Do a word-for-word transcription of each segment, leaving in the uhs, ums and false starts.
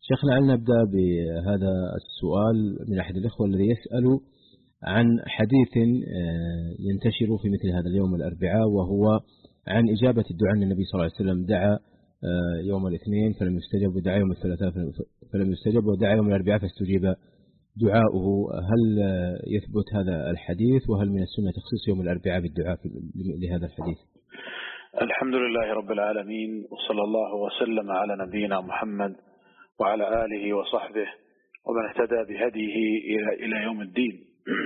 شيخ لعل نبدأ بهذا السؤال من أحد الإخوة الذي يسأل عن حديث ينتشر في مثل هذا اليوم الأربعاء، وهو عن إجابة الدعاء. النبي صلى الله عليه وسلم دعا يوم الاثنين فلم يستجب، ودعا يوم الثلاثاء فلم يستجب، ودعا يوم الأربعاء فاستجيب دعاؤه. هل يثبت هذا الحديث؟ وهل من السنة تخصيص يوم الأربعاء بالدعاء لهذا الحديث؟ الحمد لله رب العالمين، وصلى الله وسلم على نبينا محمد وعلى آله وصحبه ومن اهتدى بهديه إلى يوم الدين.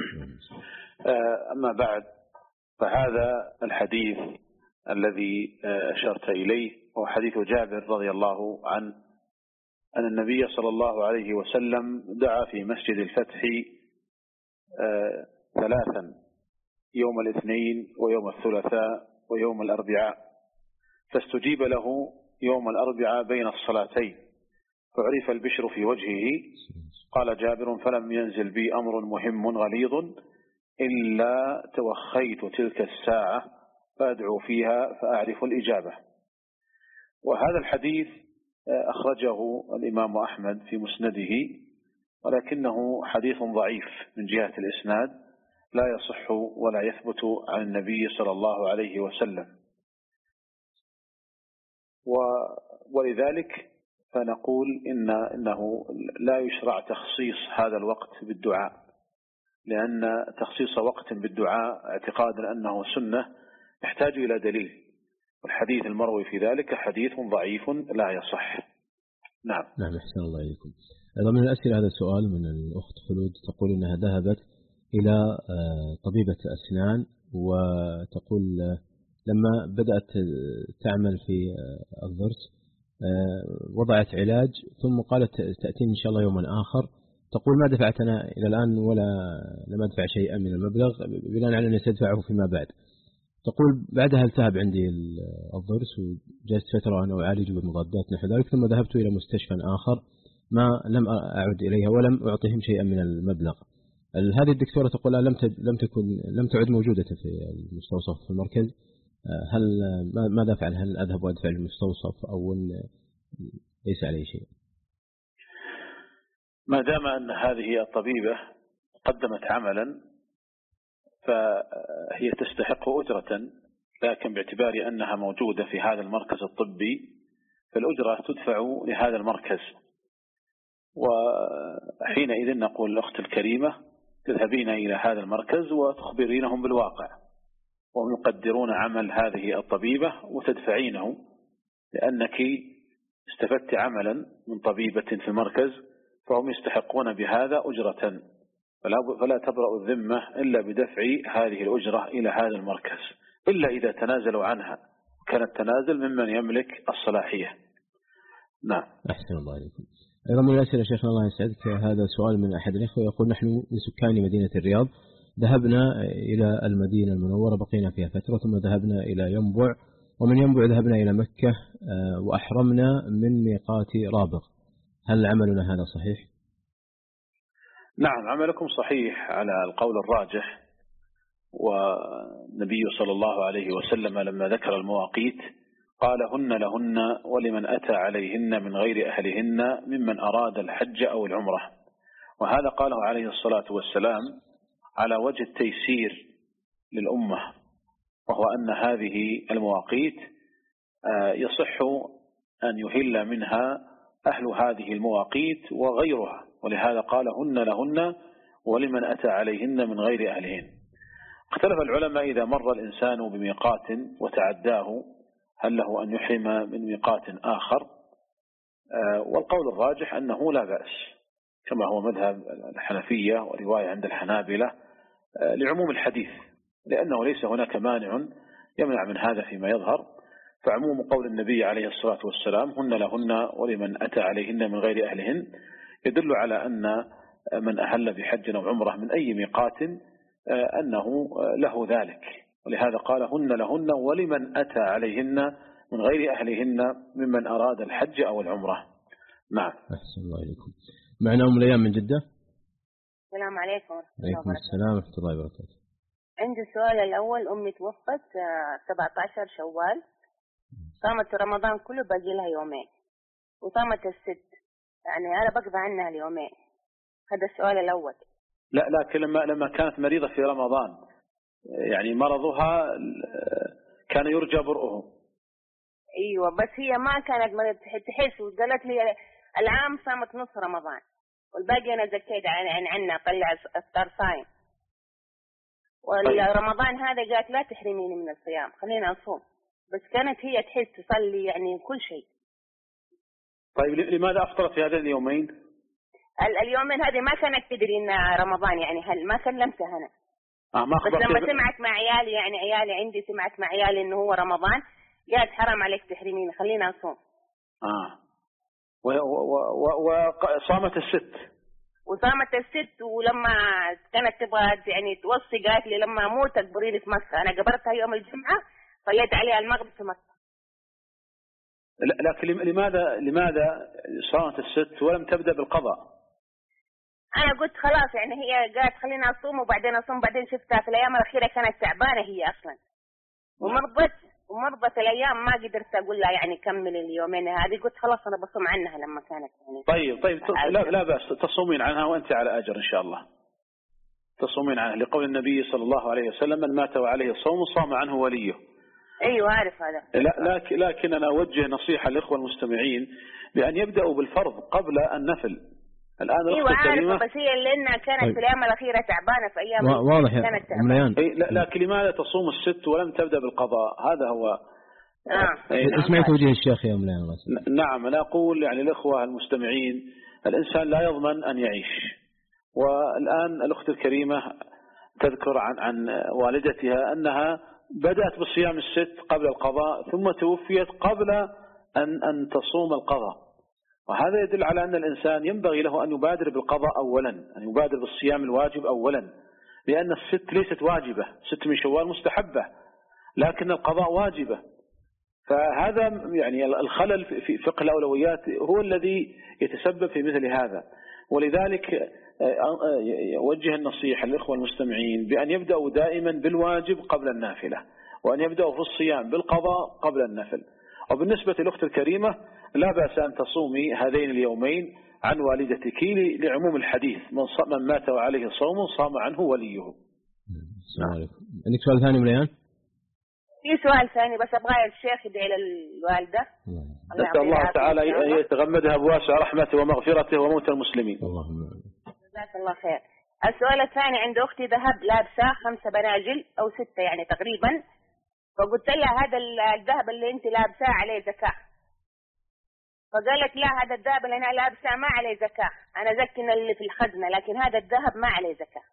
أما بعد، فهذا الحديث الذي أشرت إليه هو حديث جابر رضي الله عنه أن النبي صلى الله عليه وسلم دعا في مسجد الفتح ثلاثا: يوم الاثنين ويوم الثلاثاء ويوم الأربعاء، فاستجيب له يوم الأربعاء بين الصلاتين، فعرف البشر في وجهه. قال جابر: فلم ينزل بي أمر مهم غليظ إلا توخيت تلك الساعة فأدعو فيها فأعرف الإجابة. وهذا الحديث أخرجه الإمام أحمد في مسنده، ولكنه حديث ضعيف من جهة الإسناد، لا يصح ولا يثبت عن النبي صلى الله عليه وسلم. ولذلك فنقول إن إنه لا يشرع تخصيص هذا الوقت بالدعاء، لأن تخصيص وقت بالدعاء اعتقادا أنه سنة يحتاج إلى دليل، والحديث المروي في ذلك حديث ضعيف لا يصح. نعم. نعم، أحسن الله إليكم. أيضا من الأسئلة هذا السؤال من الأخت خلود، تقول إنها ذهبت إلى طبيبة أسنان، وتقول لما بدأت تعمل في الضرس وضعت علاج، ثم قالت تأتين إن شاء الله يوما آخر. تقول ما دفعت أنا إلى الآن ولا لم أدفع شيئا من المبلغ، بناء على أني سأدفعه فيما بعد. تقول بعدها التهب عندي الضرس وجلست فترة أنا أعالج بمضادات نحو ذلك، ثم ذهبت إلى مستشفى آخر ما لم أعد إليها ولم أعطيهم شيئا من المبلغ. هذه الدكتورة تقول لم لم تكن لم تعد موجودة في المستوصف في المركز. هل ماذا أفعل؟ هل أذهب وأدفع المستوصف أو ليس عليه شيء؟ ما دام أن هذه الطبيبة قدمت عملا فهي تستحق أجرة، لكن باعتبار أنها موجودة في هذا المركز الطبي فالأجرة تدفع لهذا المركز. وحينئذ نقول الأخت الكريمة تذهبين إلى هذا المركز وتخبرينهم بالواقع، وهم يقدرون عمل هذه الطبيبة وتدفعينه، لأنك استفدت عملا من طبيبة في المركز، فهم يستحقون بهذا أجرة، فلا تبرأ الذمة إلا بدفع هذه الأجرة إلى هذا المركز، إلا إذا تنازلوا عنها، كان التنازل ممن يملك الصلاحية. نعم. أحسن الله عليكم. أيضا من الأسئلة شيخنا الله يسعدك، هذا سؤال من أحد الإخوة يقول: نحن من سكان مدينة الرياض، ذهبنا إلى المدينة المنورة بقينا فيها فترة، ثم ذهبنا إلى ينبع، ومن ينبع ذهبنا إلى مكة وأحرمنا من ميقات رابغ، هل عملنا هذا صحيح؟ نعم، عملكم صحيح على القول الراجح. والنبي صلى الله عليه وسلم لما ذكر المواقيت قال: هن لهن ولمن أتى عليهن من غير أهلهن ممن أراد الحج أو العمرة. وهذا قاله عليه الصلاة والسلام على وجه التيسير للأمة، وهو أن هذه المواقيت يصح أن يهل منها أهل هذه المواقيت وغيرها، ولهذا قال: هن لهن ولمن أتى عليهن من غير أهلهن. اختلف العلماء إذا مر الإنسان بميقات وتعداه هل له أن يحرم من ميقات آخر؟ والقول الراجح أنه لا بأس، كما هو مذهب الحنفية ورواية عند الحنابلة لعموم الحديث، لأنه ليس هناك مانع يمنع من هذا فيما يظهر. فعموم قول النبي عليه الصلاة والسلام: هن لهن ولمن أتى عليهن من غير أهلهن يدل على أن من أهل بحج أو عمرة من أي ميقات أنه له ذلك، ولهذا قال: هن لهن ولمن أتى عليهن من غير أهلهن ممن أراد الحج أو العمرة. نعم. أحسن الله إليكم. معنا أم ليام من جدة. السلام عليكم. عليكم السلام ورحمة الله وبركاته. عندي السؤال الأول: أمي توفت سبعة عشر شوال، صامت رمضان كله باقي لها يومين، وصامت الست، يعني أنا بقضى عنها اليومين. هذا السؤال الأول. لا لكن لما لما كانت مريضة في رمضان يعني مرضها كان يرجى برؤه. أيوة بس هي ما كانت مريضة تحس، وقالت لي العام صامت نص رمضان والباقي أنا زكيت عن عن عنا طلع إفطار صايم. ورمضان هذا قالت لا تحرميني من الصيام خلينا أصوم، بس كانت هي تحس تصلي يعني كل شيء. طيب لماذا أفطرت في هذين اليومين؟ اليومين هذه ما كانت تدري إن رمضان، يعني هل ما كلمتها أنا. آه ما بس لما سمعت مع عيالي، يعني عيالي عندي سمعت مع عيالي إنه هو رمضان قالت حرام عليك تحرميني خلينا أصوم. آه وصامت الست. وصامت الست، ولما كانت تبغى يعني توصي قالت لي لما أموت أقبريني في مكة. أنا قبرتها يوم الجمعة صليت عليها المغرب في مكة. لكن لماذا لماذا صامت الست ولم تبدأ بالقضاء؟ أنا قلت خلاص يعني هي قالت خلينا أصوم وبعدين أصوم، بعدين شفتها في الأيام الأخيرة كانت تعبانة هي أصلا ومرضت ومرضت الأيام، ما قدرت أقول لها يعني كمل اليومين هذه، قلت خلاص أنا بصوم عنها لما كانت يعني. طيب طيب لا لا بأس تصومين عنها وأنت على أجر إن شاء الله. تصومين عنها لقول النبي صلى الله عليه وسلم من مات وعليه الصوم صام عنه وليه. أيوة عارف هذا. لا لكن لكن أنا أوجه نصيحة للإخوة المستمعين بأن يبدأوا بالفرض قبل النفل. الآن أيوة عارفة، بس هي لأنها كانت طيب. في الأيام الأخيرة تعبانة في أيام واضح كانت تعبانة. إيه لكن لماذا تصوم الست ولم تبدأ بالقضاء؟ هذا هو. آه. إيه اسمع توجيه الشيخ يا مليان. نعم أنا أقول يعني الإخوة المستمعين الإنسان لا يضمن أن يعيش. والآن الأخت الكريمة تذكر عن عن والدتها أنها بدأت بصيام الست قبل القضاء ثم توفيت قبل أن أن تصوم القضاء، وهذا يدل على أن الإنسان ينبغي له أن يبادر بالقضاء أولا، أن يبادر بالصيام الواجب أولا، لأن الست ليست واجبة، ست من شوال مستحبة لكن القضاء واجبة. فهذا يعني الخلل في فقه الأولويات هو الذي يتسبب في مثل هذا. ولذلك أوجه النصيحة للإخوة المستمعين بأن يبدأوا دائما بالواجب قبل النافلة، وأن يبدأوا في الصيام بالقضاء قبل النفل. وبالنسبة للأخت الكريمة لا بأس أن تصومي هذين اليومين عن والدتك لعموم الحديث من مات وعليه صوم صام عنه وليه. السلام عليكم. عندك سؤال ثاني مليان؟ في سؤال ثاني بس أبغى الشيخ يدعي للوالدة. نسأل الله تعالى أن يتغمدها بواسع رحمته ومغفرته وموت المسلمين. اللهم جزاك الله خير. السؤال الثاني عند أختي ذهب لابسة خمسة بناجل أو ستة يعني تقريبا، فقلت لها هذا الذهب اللي أنت لابساه عليه زكاة، فقالت لا هذا الذهب اللي أنا لابساه ما عليه زكاة، أنا زكنا اللي في الخزنة لكن هذا الذهب ما عليه زكاة.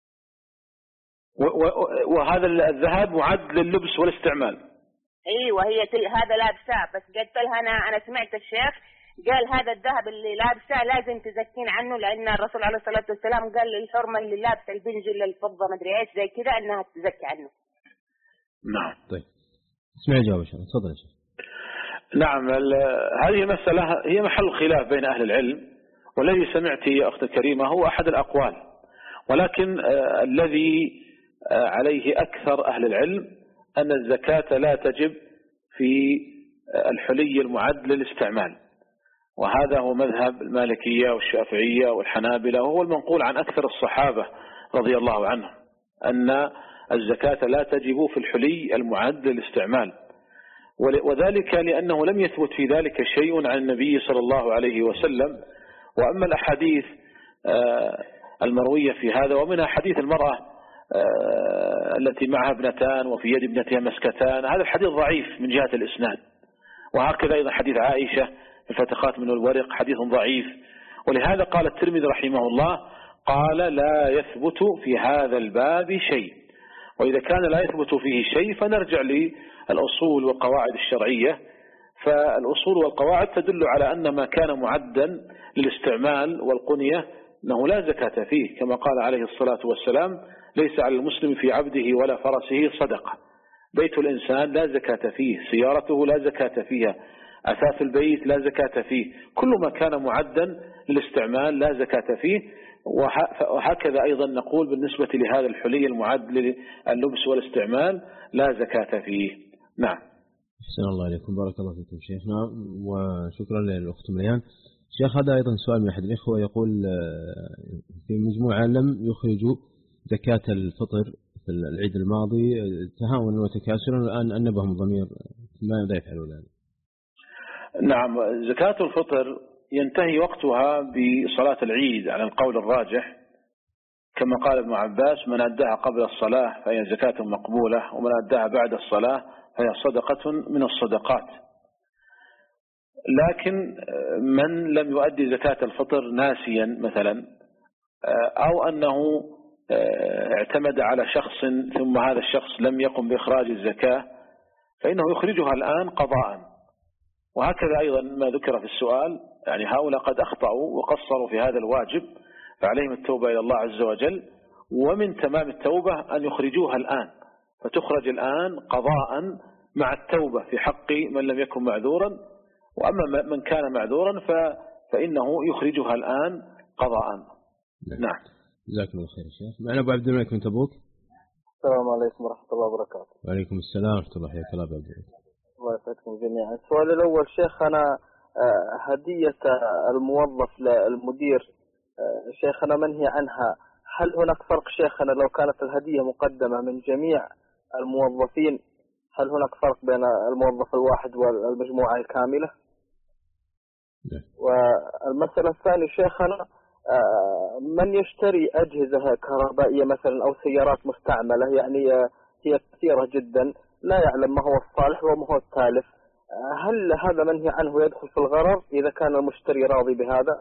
وهذا الذهب معد لللبس والاستعمال. ايوه هي هذا لابساه، بس قلت لها انا انا سمعت الشيخ قال هذا الذهب اللي لابساه لازم تزكين عنه، لان الرسول عليه الصلاه والسلام قال للحرمه اللي لابسه البنجل الفضه ما ادري ايش زي كذا انها تزكي عنه. نعم. طيب اسمعي الجواب شو تفضل يا شيخ. نعم هذه مسألة هي محل خلاف بين أهل العلم، والذي سمعت يا أخت الكريمة هو أحد الأقوال، ولكن آه الذي آه عليه أكثر أهل العلم أن الزكاة لا تجب في آه الحلي المعد للاستعمال، وهذا هو مذهب المالكية والشافعية والحنابلة، وهو المنقول عن أكثر الصحابة رضي الله عنهم أن الزكاة لا تجب في الحلي المعد للاستعمال، وذلك لأنه لم يثبت في ذلك شيء عن النبي صلى الله عليه وسلم. وأما الأحاديث المروية في هذا ومنها حديث المرأة التي معها ابنتان وفي يد ابنتها مسكتان، هذا الحديث ضعيف من جهة الإسناد، وهكذا أيضا حديث عائشة الفتخات من الورق حديث ضعيف. ولهذا قال الترمذي رحمه الله قال لا يثبت في هذا الباب شيء، وإذا كان لا يثبت فيه شيء فنرجع للأصول والقواعد الشرعية. فالأصول والقواعد تدل على أن ما كان معدا للاستعمال والقنية أنه لا زكاة فيه، كما قال عليه الصلاة والسلام ليس على المسلم في عبده ولا فرسه صدقة. بيت الإنسان لا زكاة فيه، سيارته لا زكاة فيها، أثاث البيت لا زكاة فيه، كل ما كان معدا للاستعمال لا زكاة فيه. وهكذا أيضا نقول بالنسبة لهذا الحلي المعد لللبس والاستعمال لا زكاة فيه. نعم. أحسن الله عليكم، بارك الله فيكم شيخنا، وشكرا للأخت مليان. شيخ هذا أيضا سؤال من أحد الإخوة يقول في مجموعة لم يخرجوا زكاة الفطر في العيد الماضي تهاونا وتكاسلا، الآن أنبهم الضمير، ماذا يفعلون الآن؟ نعم، زكاة الفطر ينتهي وقتها بصلاة العيد على القول الراجح، كما قال ابن عباس: من أداها قبل الصلاة فهي زكاة مقبولة، ومن أداها بعد الصلاة فهي صدقة من الصدقات. لكن من لم يؤدي زكاة الفطر ناسيا مثلا، أو أنه اعتمد على شخص ثم هذا الشخص لم يقم بإخراج الزكاة، فإنه يخرجها الآن قضاء. وهكذا أيضا ما ذكر في السؤال، يعني هؤلاء قد أخطأوا وقصروا في هذا الواجب، فعليهم التوبة إلى الله عز وجل، ومن تمام التوبة أن يخرجوها الآن، فتخرج الآن قضاء مع التوبة في حق من لم يكن معذورا، وأما من كان معذورا فإنه يخرجها الآن قضاء. نعم. جزاكم الله خير شيخ. معنا أبو عبد الملك من تبوك. السلام عليكم ورحمة الله وبركاته. وعليكم السلام ورحمة الله وبركاته. الله يبارك. الله يسعدكم جميعا. السؤال الأول شيخ، أنا هدية الموظف للمدير شيخنا منهي عنها، هل هناك فرق شيخنا لو كانت الهدية مقدمة من جميع الموظفين، هل هناك فرق بين الموظف الواحد والمجموعة الكاملة؟ والمسألة الثانية شيخنا، من يشتري أجهزة كهربائية مثلا أو سيارات مستعملة، يعني هي كثيرة جدا، لا يعلم ما هو الصالح وما هو التالف، هل هذا منهي عنه ويدخل في الغرر إذا كان المشتري راضي بهذا؟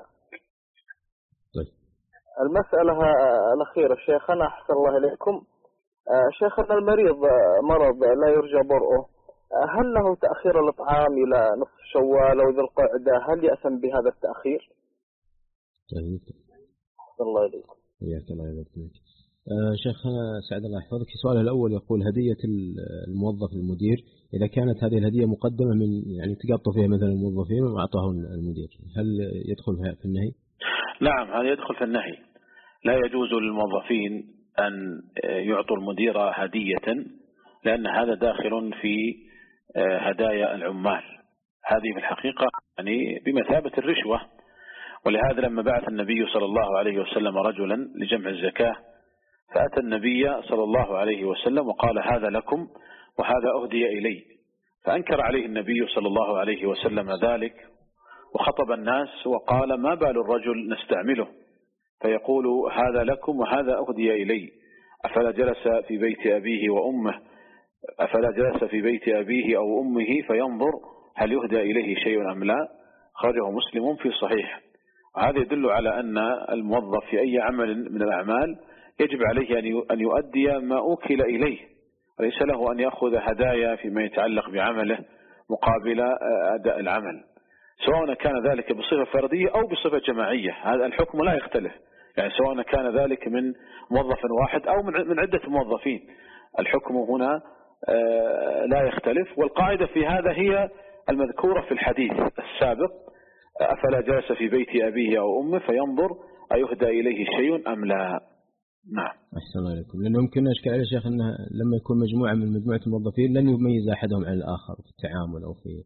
طيب. المسألة الأخيرة شيخنا أحسن الله إليكم، شيخنا المريض مرض لا يرجى برؤه، هل له تأخير الإطعام إلى نصف شوال أو ذي القعدة، هل يأثم بهذا التأخير؟ طيب. أحسن الله إليكم. حياك الله يبارك. آه شيخنا سعد الله يحفظك، السؤال الأول يقول هدية الموظف المدير إذا كانت هذه الهدية مقدمة من يعني تقاطوا فيها مثلا الموظفين وأعطاه المدير، هل يدخل في النهي؟ نعم، هذا يدخل في النهي. لا يجوز للموظفين أن يعطوا المدير هدية، لأن هذا داخل في هدايا العمال، هذه في الحقيقة يعني بمثابة الرشوة. ولهذا لما بعث النبي صلى الله عليه وسلم رجلا لجمع الزكاة، فأتى النبي صلى الله عليه وسلم وقال: هذا لكم وهذا أهدي إلي. فأنكر عليه النبي صلى الله عليه وسلم ذلك، وخطب الناس وقال: ما بال الرجل نستعمله فيقول هذا لكم وهذا أهدي إلي، أفلا جلس في بيت أبيه وأمه أفلا جلس في بيت أبيه أو أمه فينظر هل يهدى إليه شيء أم لا؟ خرجه مسلم في صحيح. وهذا يدل على أن الموظف في أي عمل من الأعمال يجب عليه أن يؤدي ما أوكل إليه، وليس له أن يأخذ هدايا فيما يتعلق بعمله مقابل أداء العمل، سواء كان ذلك بصفة فردية أو بصفة جماعية. هذا الحكم لا يختلف، يعني سواء كان ذلك من موظف واحد أو من عدة موظفين، الحكم هنا لا يختلف. والقاعدة في هذا هي المذكورة في الحديث السابق: أفلا جلس في بيت أبيه أو أمه فينظر أيهدى إليه شيء أم لا. نعم. أحسن الله عليكم. لأنه يمكن أشكال على شيخ أنه لما يكون مجموعة من مجموعة الموظفين لن يميز أحدهم عن الآخر في التعامل أو في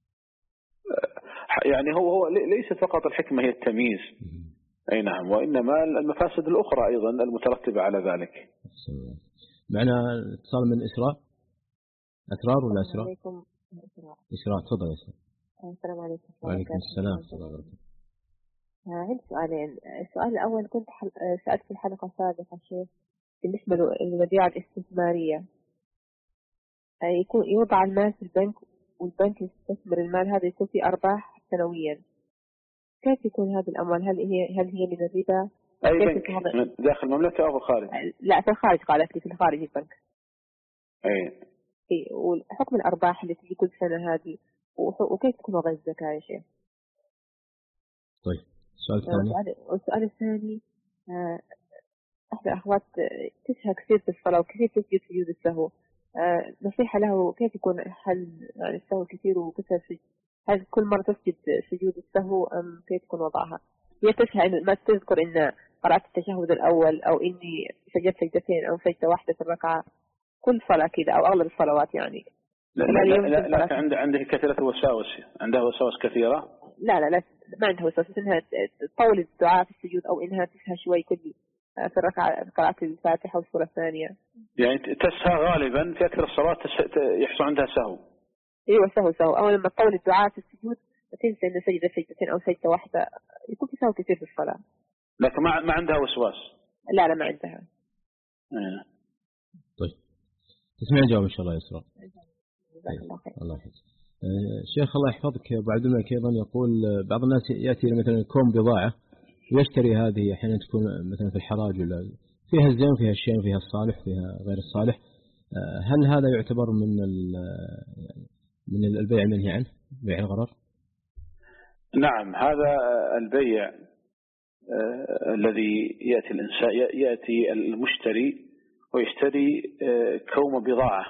يعني هو هو ليس فقط الحكمة هي التمييز، أي نعم، وإنما المفاسد الأخرى أيضا المترتبة على ذلك. أحسن الله. معنا اتصال من إسراء. أسرار ولا إسراء؟ إسراء، تفضل يا إسراء. السلام عليكم. وعليكم السلام ورحمة الله وبركاته. عندي سؤالين. السؤال الأول كنت حل... سألت في الحلقة السابقة شيخ بالنسبة للوديعة الاستثمارية، يكون يوضع المال في البنك والبنك يستثمر المال هذا يكون فيه أرباح سنويا، كيف يكون هذه الأموال؟ هل هي هل هي من الربا؟ أي بنك داخل المملكة أو في الخارج؟ لا في الخارج، قالت لي في الخارج البنك. أي. إيه، وحكم الأرباح اللي تجي كل سنة هذه وكيف تكون وضع الزكاة يا شيخ؟ طيب السؤال الثاني. والسؤال الثاني، أحد الأخوات تسهى كثير في الصلاة وكثير تسجد سجود السهو، نصيحة له كيف يكون حل يعني السهو كثير وكثر سجد، هل كل مرة تسجد سجود السهو أم كيف تكون وضعها؟ هي تسهى إنه ما تذكر إن قرأت التشهد الأول أو إني سجدت سجدتين أو سجدة واحدة في الركعة كل صلاة كذا أو أغلب الصلوات يعني. لا لا لا, لا, لا عند عنده كثيرة وساوس، عندها وساوس كثيرة. لا لا لا ما عندها وسواس، إنها تطول الدعاء في السجود أو إنها تسهى شوي كل في الركعة قراءة الفاتحة والسورة الثانية. يعني تسهى غالبا في أكثر الصلاة يحصل عندها سهو. ايوه سهو سهو، او لما تطول الدعاء في السجود تنسى ان سجدة سجدتين او سجدة واحدة، يكون في سهو كثير في الصلاة. لكن ما ما عندها وسواس. لا لا ما عندها. آه. طيب تسمع الجواب ان شاء الله يا إسراء. جزاك الله خير. الله يحفظك. شيخ الله يحفظك، ابو عبد الملك ايضا يقول بعض الناس ياتي مثلا كوم بضاعة ويشتري هذه، احيانا تكون مثلا في الحراج ولا فيها الزين فيها الشين فيها الصالح فيها غير الصالح، هل هذا يعتبر من من البيع المنهي عنه، بيع الغرر؟ نعم، هذا البيع آه الذي يأتي الإنسان يأتي المشتري ويشتري آه كوم بضاعة،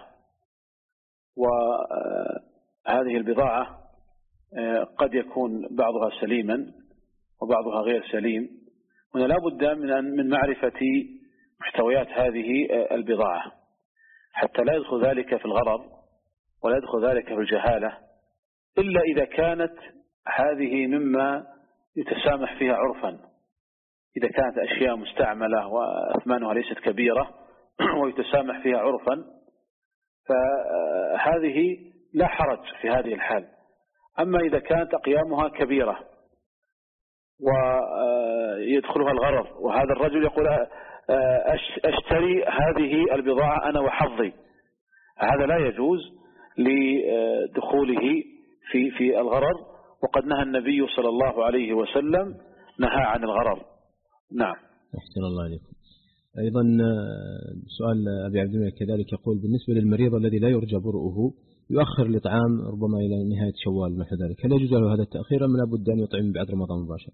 وهذه البضاعة آه قد يكون بعضها سليما وبعضها غير سليم، هنا لا بد من من معرفة محتويات هذه آه البضاعة حتى لا يدخل ذلك في الغرر ولا يدخل ذلك في الجهالة، إلا إذا كانت هذه مما يتسامح فيها عرفا. إذا كانت أشياء مستعملة وأثمانها ليست كبيرة ويتسامح فيها عرفا فهذه لا حرج في هذه الحال. أما إذا كانت أقيامها كبيرة ويدخلها الغرر، وهذا الرجل يقول أشتري هذه البضاعة أنا وحظي، هذا لا يجوز لدخوله في في الغرر، وقد نهى النبي صلى الله عليه وسلم نهى عن الغرر. نعم. أحسن الله عليكم. أيضا سؤال أبي عبد الملك كذلك يقول بالنسبة للمريض الذي لا يرجى برؤه يؤخر الإطعام ربما إلى نهاية شوال مثل ذلك، هل يجوز له هذا التأخير أم لابد أن يطعم بعد رمضان مباشرة؟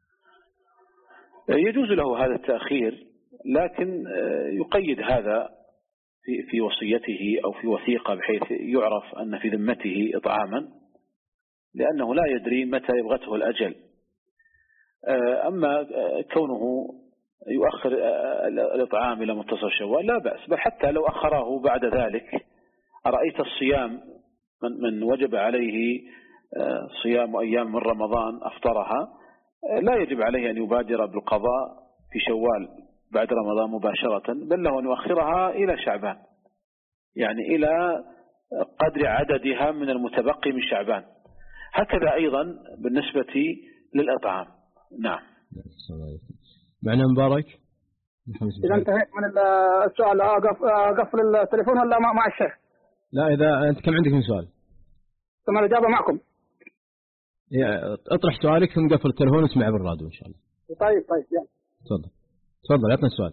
يجوز له هذا التأخير، لكن يقيد هذا في في وصيته أو في وثيقة بحيث يعرف أن في ذمته إطعاما، لأنه لا يدري متى يبغته الأجل. أما كونه يؤخر الإطعام إلى منتصف شوال لا بأس، بل حتى لو أخره بعد ذلك. أرأيت الصيام من, من وجب عليه صيام أيام من رمضان أفطرها، لا يجب عليه أن يبادر بالقضاء في شوال بعد رمضان مباشرة، بل له أن يؤخرها إلى شعبان، يعني إلى قدر عددها من المتبقي من شعبان. هكذا أيضا بالنسبة للأطعام. نعم. معنا مبارك. إذا انتهيت من السؤال أقفل التليفون ولا مع الشيخ؟ لا، إذا أنت كم عندك من سؤال؟ ثم الإجابة معكم. اطرح سؤالك ثم قفل التليفون واسمع بالراديو إن شاء الله. طيب طيب يلا. تفضل تفضل عطنا السؤال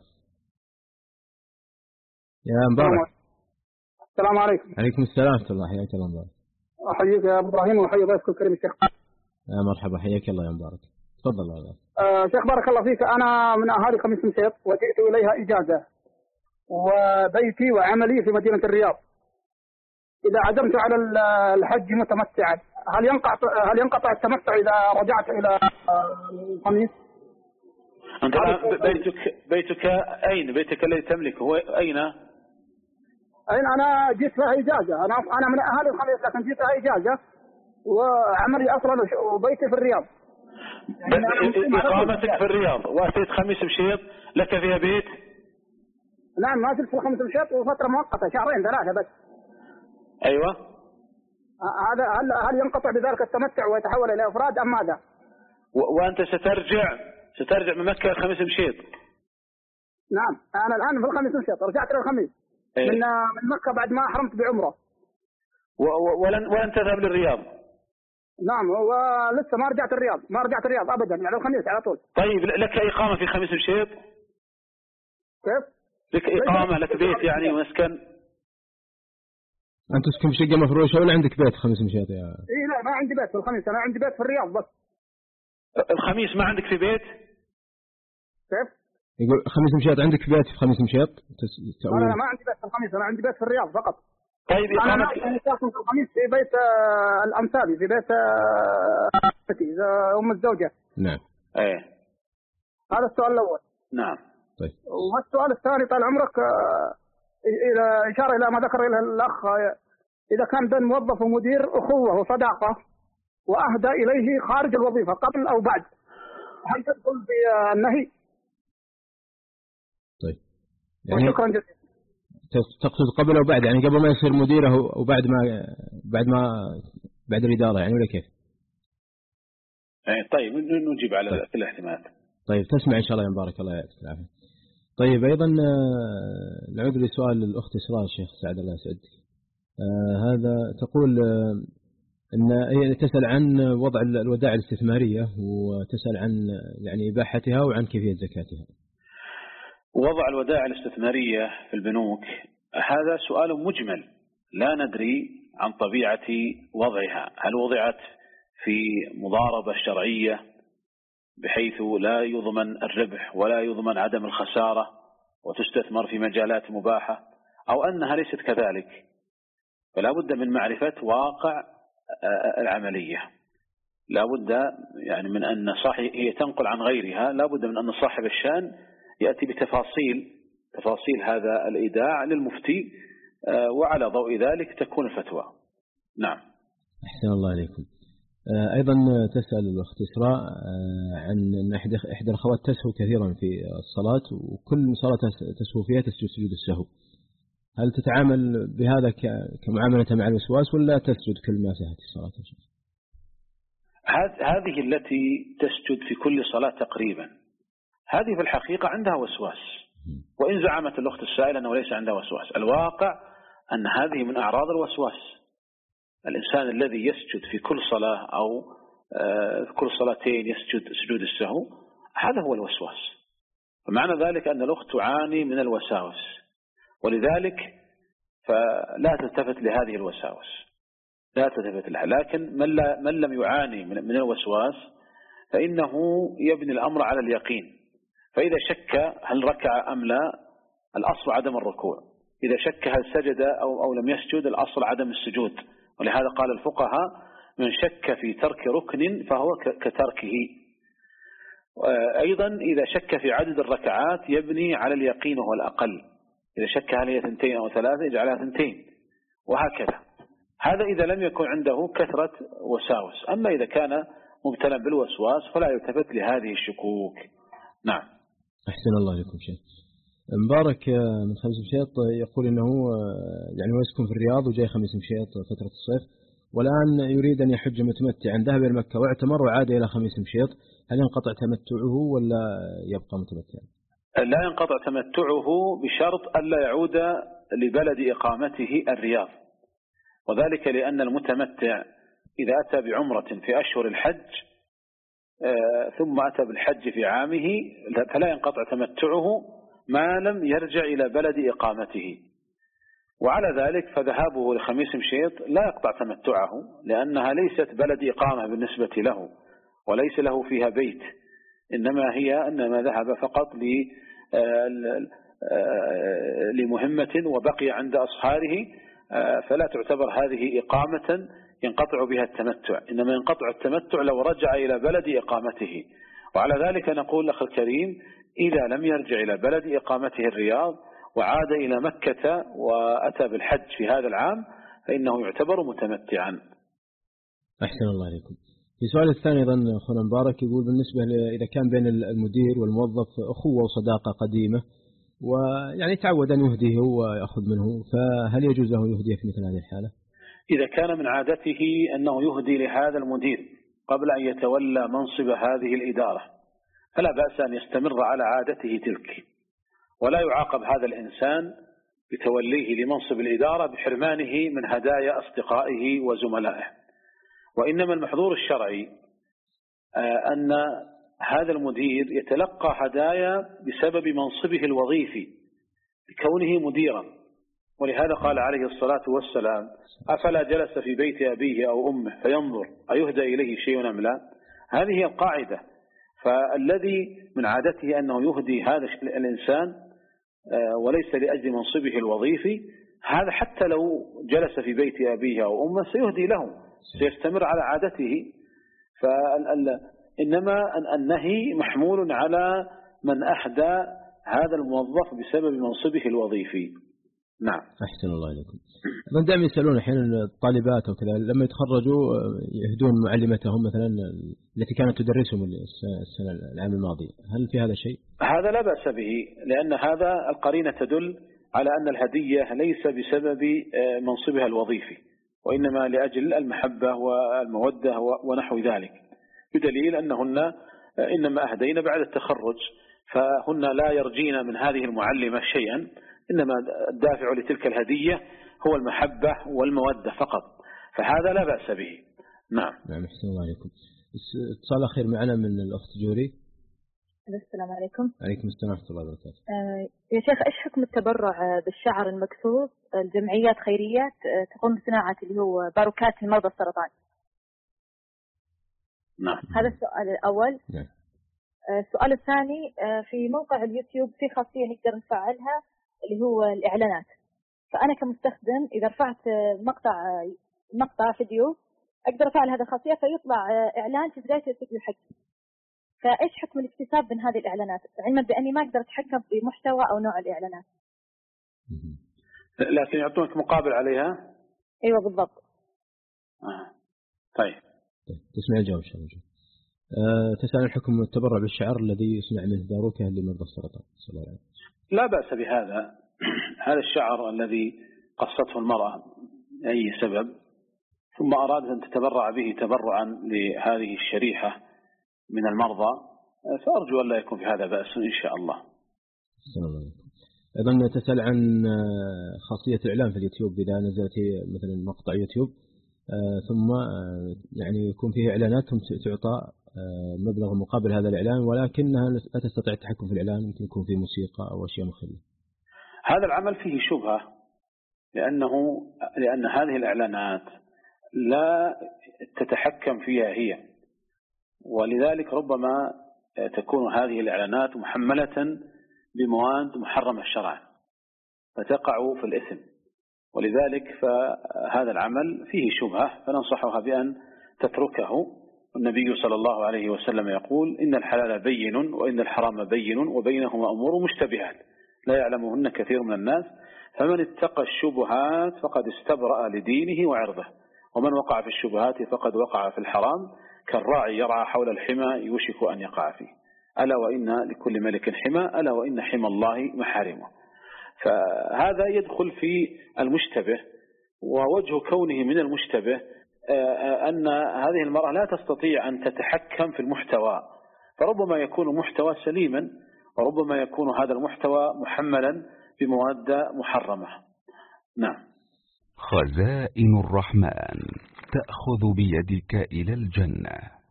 يا مبارك. السلام عليكم. عليكم السلام ورحمة الله. حياك الله مبارك. أحييك يا إبراهيم وحيي ضيفك الكريم الشيخ. يا مرحبا، حياك الله يا مبارك. تفضل الله. آه شيخ بارك الله فيك، أنا من أهالي خميس مشيط وجئت إليها إجازة، وبيتي وعملي في مدينة الرياض. إذا عزمت على الحج متمتعا هل ينقطع هل ينقطع التمتع إذا رجعت إلى الخميس؟ أنت بيتك بيتك أين؟ بيتك الذي تملكه هو أين؟ أين أنا جيت لها إجازة، أنا أنا من أهالي الخميس لكن جيت لها إجازة وعملي أصلا وبيتي في الرياض. يعني إقامتك في الرياض وأتيت خميس مشيط لك فيها بيت؟ نعم، ما زلت في خميس مشيط وفترة مؤقتة شهرين ثلاثة بس. أيوة. هذا هل هل ينقطع بذلك التمتع ويتحول إلى إفراد أم ماذا؟ وأنت سترجع سترجع من مكة الخميس مشيط؟ نعم، أنا الآن في الخميس مشيط، رجعت إلى الخميس. أيه. من من مكة بعد ما أحرمت بعمرة. ولن ولن تذهب للرياض؟ نعم، ولسه ما رجعت الرياض، ما رجعت الرياض أبدا، يعني الخميس على طول. طيب لك إقامة في خميس مشيط؟ كيف؟ لك إقامة، لك بيت يعني ومسكن؟ أنت تسكن في شقة مفروشة ولا عندك بيت خميس مشيط يا؟ إيه لا، ما عندي بيت في الخميس، أنا عندي بيت في الرياض بس. الخميس ما عندك في بيت؟ كيف؟ يقول خميس مشيط عندك بيت في خميس مشيط؟ لا لا ما عندي بيت في الخميس، أنا عندي بيت في الرياض فقط. طيب أنا ساكن في الخميس في بيت الأمثالي، في بيت أختي أم الزوجة. نعم. إيه. هذا السؤال الأول. نعم. طيب. والسؤال الثاني طال عمرك، إلى إشارة إلى ما ذكر إلى الأخ، إذا كان بين موظف ومدير أخوة وصداقة وأهدى إليه خارج الوظيفة قبل أو بعد، هل تدخل في النهي؟ طيب يعني شكرا جزيلا. تقصد قبل أو بعد، يعني قبل ما يصير مديره أو بعد ما بعد ما بعد الإدارة يعني، ولا كيف؟ طيب نجيب على طيب. كل الاحتمالات. طيب تسمع إن شاء الله، بارك الله يعطيك العافية. طيب أيضا نعود لسؤال الأخت إسراء الشيخ سعد الله يسعدك. آه هذا تقول آه أن هي تسأل عن وضع الودائع الاستثمارية، وتسأل عن يعني إباحتها وعن كيفية زكاتها. وضع الودائع الاستثمارية في البنوك هذا سؤال مجمل، لا ندري عن طبيعة وضعها. هل وضعت في مضاربة شرعية بحيث لا يضمن الربح ولا يضمن عدم الخسارة وتستثمر في مجالات مباحة، أو أنها ليست كذلك؟ فلا بد من معرفة واقع العملية. لا بد يعني من أن صاحب هي تنقل عن غيرها، لا بد من أن صاحب الشأن يأتي بتفاصيل تفاصيل هذا الإيداع للمفتي، وعلى ضوء ذلك تكون الفتوى. نعم. أحسن الله عليكم. أيضا تسأل الأخت إسراء عن أن إحدى الأخوات تسهو كثيرا في الصلاة، وكل صلاة تسهو فيها تسجد سجود السهو. هل تتعامل بهذا كمعاملة مع الوسواس، ولا تسجد كل ما سهت الصلاة؟ هذه التي تسجد في كل صلاة تقريبا، هذه في الحقيقة عندها وسواس، وإن زعمت الأخت السائلة أنه ليس عندها وسواس. الواقع أن هذه من أعراض الوسواس. الإنسان الذي يسجد في كل صلاة أو في كل صلاتين يسجد سجود السهو، هذا هو الوسواس. فمعنى ذلك أن الأخت تعاني من الوساوس، ولذلك فلا تلتفت لهذه الوساوس، لا تلتفت لها. لكن من, لا من لم يعاني من الوسواس فإنه يبني الأمر على اليقين. فإذا شك هل ركع أم لا، الأصل عدم الركوع. إذا شك هل سجد أو, أو لم يسجد، الأصل عدم السجود. ولهذا قال الفقهاء من شك في ترك ركن فهو كتركه. أيضا إذا شك في عدد الركعات يبني على اليقين وهو الأقل. إذا شك هل هي ثنتين أو ثلاثة يجعلها ثنتين، وهكذا. هذا إذا لم يكن عنده كثرة وساوس. أما إذا كان مبتلى بالوسواس فلا يلتفت لهذه الشكوك. نعم. أحسن الله عليكم شيخ. مبارك من خميس مشيط يقول إنه يعني هو يسكن في الرياض وجاي خميس مشيط فترة الصيف، والآن يريد أن يحج متمتعا، ذهب إلى مكة واعتمر وعاد إلى خميس مشيط، هل ينقطع تمتعه ولا يبقى متمتعا؟ لا ينقطع تمتعه بشرط ألا يعود لبلد إقامته الرياض، وذلك لأن المتمتع إذا أتى بعمرة في أشهر الحج ثم أتى بالحج في عامه فلا ينقطع تمتعه ما لم يرجع إلى بلد إقامته. وعلى ذلك فذهابه لخميس مشيط لا يقطع تمتعه، لأنها ليست بلد إقامة بالنسبة له، وليس له فيها بيت، إنما هي أنما ذهب فقط لمهمة وبقي عند أصحابه، فلا تعتبر هذه إقامة ينقطع بها التمتع، إنما ينقطع التمتع لو رجع إلى بلد إقامته. وعلى ذلك نقول أخي الكريم إذا لم يرجع إلى بلد إقامته الرياض وعاد إلى مكة وأتى بالحج في هذا العام فإنه يعتبر متمتعا. أحسن الله عليكم. في سؤال الثاني أيضا أخونا مبارك يقول بالنسبة إذا كان بين المدير والموظف أخوة وصداقة قديمة، ويعني تعود أن يهديه ويأخذ منه، فهل يجوز له يهديه في مثل هذه الحالة؟ إذا كان من عادته أنه يهدي لهذا المدير قبل أن يتولى منصب هذه الإدارة فلا بأس أن يستمر على عادته تلك، ولا يعاقب هذا الإنسان بتوليه لمنصب الإدارة بحرمانه من هدايا أصدقائه وزملائه. وإنما المحظور الشرعي أن هذا المدير يتلقى هدايا بسبب منصبه الوظيفي بكونه مديرا، ولهذا قال عليه الصلاة والسلام أفلا جلس في بيت أبيه أو أمه فينظر أيهدى إليه شيء أم لا. هذه هي القاعدة. فالذي من عادته أنه يهدي هذا الإنسان وليس لأجل منصبه الوظيفي، هذا حتى لو جلس في بيت أبيه أو أمه سيهدي له، سيستمر على عادته. فإنما النهي محمول على من أحدى هذا الموظف بسبب منصبه الوظيفي. نعم. أحسن الله إليكم. من دائما يسألون أحيانا الطالبات أو كذا لما يتخرجوا يهدون معلمتهم مثلا التي كانت تدرسهم السنة العام الماضي، هل في هذا شيء؟ هذا لا بأس به، لأن هذا القرينة تدل على أن الهدية ليس بسبب منصبها الوظيفي، وإنما لأجل المحبة والمودة ونحو ذلك، بدليل أنهن إنما أهدين بعد التخرج، فهن لا يرجين من هذه المعلمة شيئا، إنما الدافع لتلك الهدية هو المحبة والمودة فقط، فهذا لا بأس به. نعم. نعم. أحسن الله عليكم. اتصال أخير معنا من الأخت جوري. السلام عليكم. عليكم السلام ورحمة الله وبركاته. آه يا شيخ، إيش حكم التبرع بالشعر المكسوس الجمعيات خيريات تقوم بصناعة اللي هو باروكات لمرضى السرطان؟ نعم. هذا السؤال الأول. نعم. آه السؤال الثاني، آه في موقع اليوتيوب في خاصية نقدر نفعلها اللي هو الإعلانات، فأنا كمستخدم إذا رفعت مقطع مقطع فيديو أقدر أفعل هذا الخاصية فيطلع إعلان في بداية الفيديو حقي، فإيش حكم الاكتساب من هذه الإعلانات علما بأني ما أقدر أتحكم بمحتوى أو نوع الإعلانات؟ لكن يعطونك مقابل عليها؟ أيوة بالضبط. آه. طيب. تسمع الجواب إن شاء الله. أه تسأل الحكم التبرع بالشعر الذي يصنع منه باروكة لمرضى السرطان. صلى الله عليه وسلم. لا بأس بهذا. هذا الشعر الذي قصته المرأة أي سبب ثم أرادت أن تتبرع به تبرعا لهذه الشريحة من المرضى، فأرجو أن لا يكون في هذا بأس إن شاء الله. السلام عليكم. أيضا تسأل عن خاصية الإعلان في اليوتيوب، إذا نزلت مثلا مقطع يوتيوب ثم يعني يكون فيه إعلانات ثم تعطى مبلغ مقابل هذا الإعلان، ولكنها لا تستطيع التحكم في الإعلان، يمكن يكون فيه موسيقى أو أشياء مخلة. هذا العمل فيه شبهة، لأنه لأن هذه الإعلانات لا تتحكم فيها هي، ولذلك ربما تكون هذه الإعلانات محملة بمواد محرمة شرعا فتقع في الإثم، ولذلك فهذا العمل فيه شبهة، فننصحها بأن تتركه. النبي صلى الله عليه وسلم يقول: إن الحلال بين وإن الحرام بين وبينهما أمور مشتبهات لا يعلمهن كثير من الناس، فمن اتقى الشبهات فقد استبرأ لدينه وعرضه، ومن وقع في الشبهات فقد وقع في الحرام، كالراعي يرعى حول الحمى يوشك أن يقع فيه، ألا وإن لكل ملك حمى، ألا وإن حمى الله محارمه. فهذا يدخل في المشتبه، ووجه كونه من المشتبه أن هذه المرأة لا تستطيع أن تتحكم في المحتوى، فربما يكون المحتوى سليما وربما يكون هذا المحتوى محملا بمواد محرمة. نعم. خزائن الرحمن تأخذ بيدك إلى الجنة.